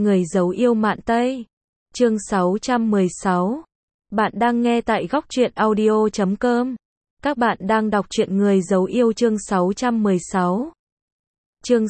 Người giấu yêu mạn Tây. Chương 616. Bạn đang nghe tại góc truyện audio.com. Các bạn đang đọc truyện Người giấu yêu chương 616. Chương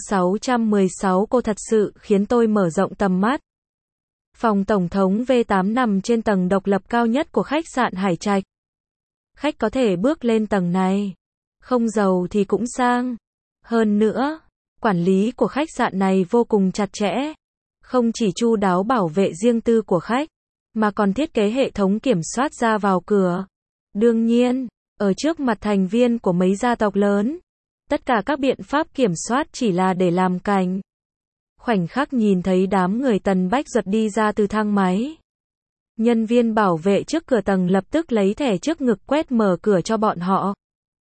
616 cô thật sự khiến tôi mở rộng tầm mắt. Phòng Tổng thống V8 nằm trên tầng độc lập cao nhất của khách sạn Hải Trạch. Khách có thể bước lên tầng này. Không giàu thì cũng sang. Hơn nữa, quản lý của khách sạn này vô cùng chặt chẽ. Không chỉ chu đáo bảo vệ riêng tư của khách, mà còn thiết kế hệ thống kiểm soát ra vào cửa. Đương nhiên, ở trước mặt thành viên của mấy gia tộc lớn, tất cả các biện pháp kiểm soát chỉ là để làm cảnh. Khoảnh khắc nhìn thấy đám người Tần Bách Duật đi ra từ thang máy. Nhân viên bảo vệ trước cửa tầng lập tức lấy thẻ trước ngực quét mở cửa cho bọn họ.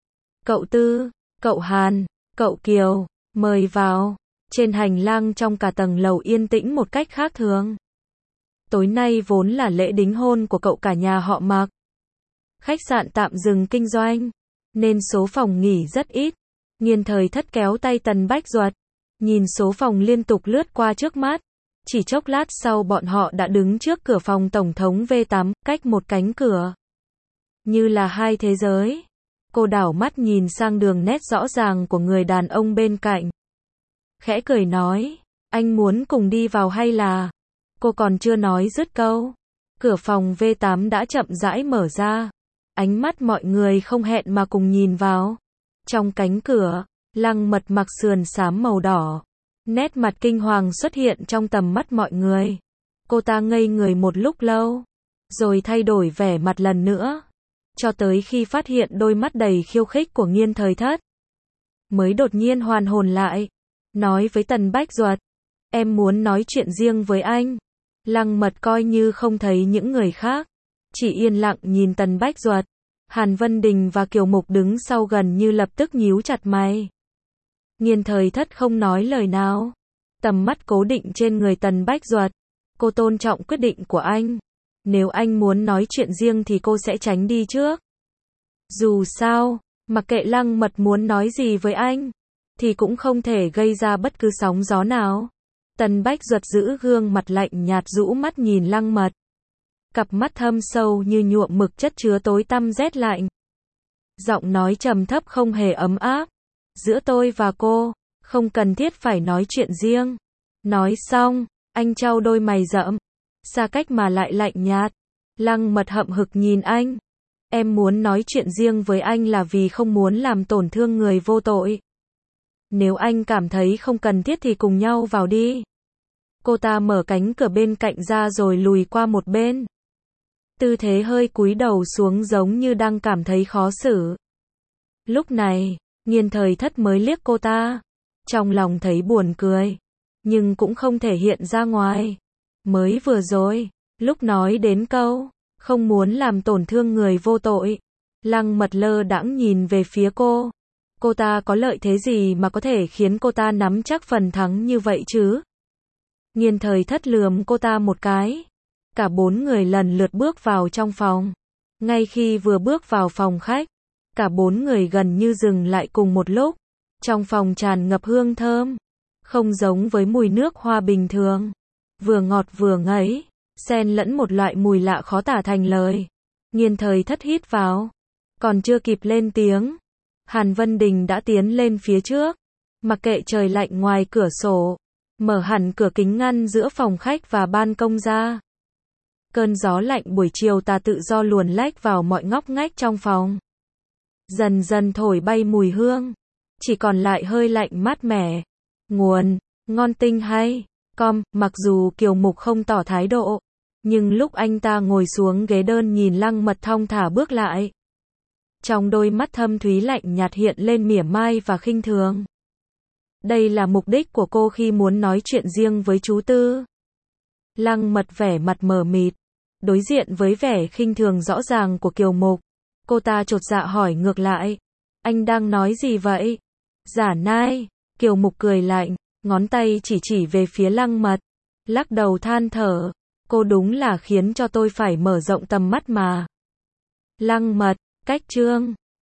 Cậu Tư, cậu Hàn, cậu Kiều, mời vào. Trên hành lang trong cả tầng lầu yên tĩnh một cách khác thường. Tối nay vốn là lễ đính hôn của cậu cả nhà họ Mạc. Khách sạn tạm dừng kinh doanh, nên số phòng nghỉ rất ít. Nghiên Thời Thất kéo tay Tần Bách Duật, nhìn số phòng liên tục lướt qua trước mắt. Chỉ chốc lát sau bọn họ đã đứng trước cửa phòng Tổng thống V8, cách một cánh cửa. Như là hai thế giới. Cô đảo mắt nhìn sang đường nét rõ ràng của người đàn ông bên cạnh. Khẽ cười nói, anh muốn cùng đi vào hay là... Cô còn chưa nói dứt câu. Cửa phòng V8 đã chậm rãi mở ra. Ánh mắt mọi người không hẹn mà cùng nhìn vào. Trong cánh cửa, Lăng Mật mặc sườn xám màu đỏ. Nét mặt kinh hoàng xuất hiện trong tầm mắt mọi người. Cô ta ngây người một lúc lâu, rồi thay đổi vẻ mặt lần nữa. Cho tới khi phát hiện đôi mắt đầy khiêu khích của Nghiên Thời Thất, mới đột nhiên hoàn hồn lại. Nói với Tần Bách Duật, em muốn nói chuyện riêng với anh. Lăng Mật coi như không thấy những người khác, chỉ yên lặng nhìn Tần Bách Duật. Hàn Vân Đình và Kiều Mục đứng sau gần như lập tức nhíu chặt mày. Nghiên Thời Thất không nói lời nào, tầm mắt cố định trên người Tần Bách Duật. Cô tôn trọng quyết định của anh. Nếu anh muốn nói chuyện riêng thì cô sẽ tránh đi trước. Dù sao, mặc kệ Lăng Mật muốn nói gì với anh, thì cũng không thể gây ra bất cứ sóng gió nào. Tần Bách Duật giữ gương mặt lạnh nhạt rũ mắt nhìn Lăng Mật. Cặp mắt thâm sâu như nhuộm mực chất chứa tối tăm rét lạnh. Giọng nói trầm thấp không hề ấm áp. Giữa tôi và cô, không cần thiết phải nói chuyện riêng. Nói xong, anh chau đôi mày rậm, xa cách mà lại lạnh nhạt. Lăng Mật hậm hực nhìn anh. Em muốn nói chuyện riêng với anh là vì không muốn làm tổn thương người vô tội. Nếu anh cảm thấy không cần thiết thì cùng nhau vào đi. Cô ta mở cánh cửa bên cạnh ra rồi lùi qua một bên. Tư thế hơi cúi đầu xuống giống như đang cảm thấy khó xử. Lúc này, Nghiên Thời Thất mới liếc cô ta. Trong lòng thấy buồn cười, nhưng cũng không thể hiện ra ngoài. Mới vừa rồi, lúc nói đến câu, không muốn làm tổn thương người vô tội, Lăng Mật lơ đãng nhìn về phía cô. Cô ta có lợi thế gì mà có thể khiến cô ta nắm chắc phần thắng như vậy chứ? Nghiên Thời Thất lườm cô ta một cái. Cả bốn người lần lượt bước vào trong phòng. Ngay khi vừa bước vào phòng khách, cả bốn người gần như dừng lại cùng một lúc. Trong phòng tràn ngập hương thơm, không giống với mùi nước hoa bình thường. Vừa ngọt vừa ngấy, xen lẫn một loại mùi lạ khó tả thành lời. Nghiên Thời Thất hít vào, còn chưa kịp lên tiếng, Hàn Vân Đình đã tiến lên phía trước. Mặc kệ trời lạnh ngoài cửa sổ, mở hẳn cửa kính ngăn giữa phòng khách và ban công ra. Cơn gió lạnh buổi chiều tà tự do luồn lách vào mọi ngóc ngách trong phòng. Dần dần thổi bay mùi hương, chỉ còn lại hơi lạnh mát mẻ. Nguồn, ngon tinh hay, mặc dù Kiều Mục không tỏ thái độ, nhưng lúc anh ta ngồi xuống ghế đơn nhìn Lăng Mật thong thả bước lại. Trong đôi mắt thâm thúy lạnh nhạt hiện lên mỉa mai và khinh thường. Đây là mục đích của cô khi muốn nói chuyện riêng với chú Tư. Lăng Mật vẻ mặt mờ mịt, đối diện với vẻ khinh thường rõ ràng của Kiều Mục. Cô ta chột dạ hỏi ngược lại, anh đang nói gì vậy? Giả nai. Kiều Mục cười lạnh, ngón tay chỉ về phía Lăng Mật, lắc đầu than thở, cô đúng là khiến cho tôi phải mở rộng tầm mắt mà. Lăng Mật, cách chương